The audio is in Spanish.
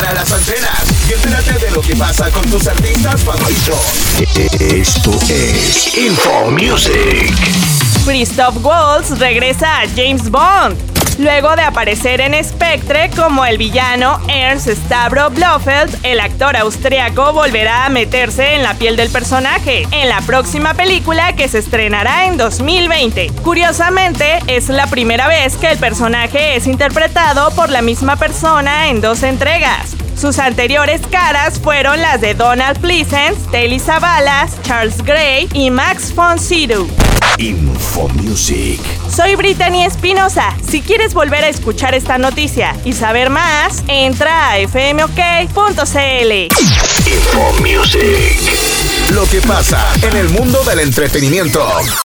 para las antenas y entérate de lo que pasa con tus artistas favoritos. Esto es Info Music. Christoph Waltz regresa a James Bond. Luego de aparecer en Spectre como el villano Ernst Stavro Blofeld, el actor austriaco volverá a meterse en la piel del personaje en la próxima película que se estrenará en 2020. Curiosamente, es la primera vez que el personaje es interpretado por la misma persona en 2 entregas. Sus anteriores caras fueron las de Donald Pleasence, Telly Savalas, Charles Gray y Max von Sydow. Info Music. Soy Brittany Espinosa. Si quieres volver a escuchar esta noticia y saber más, entra a fmok.cl. Info Music. Lo que pasa en el mundo del entretenimiento.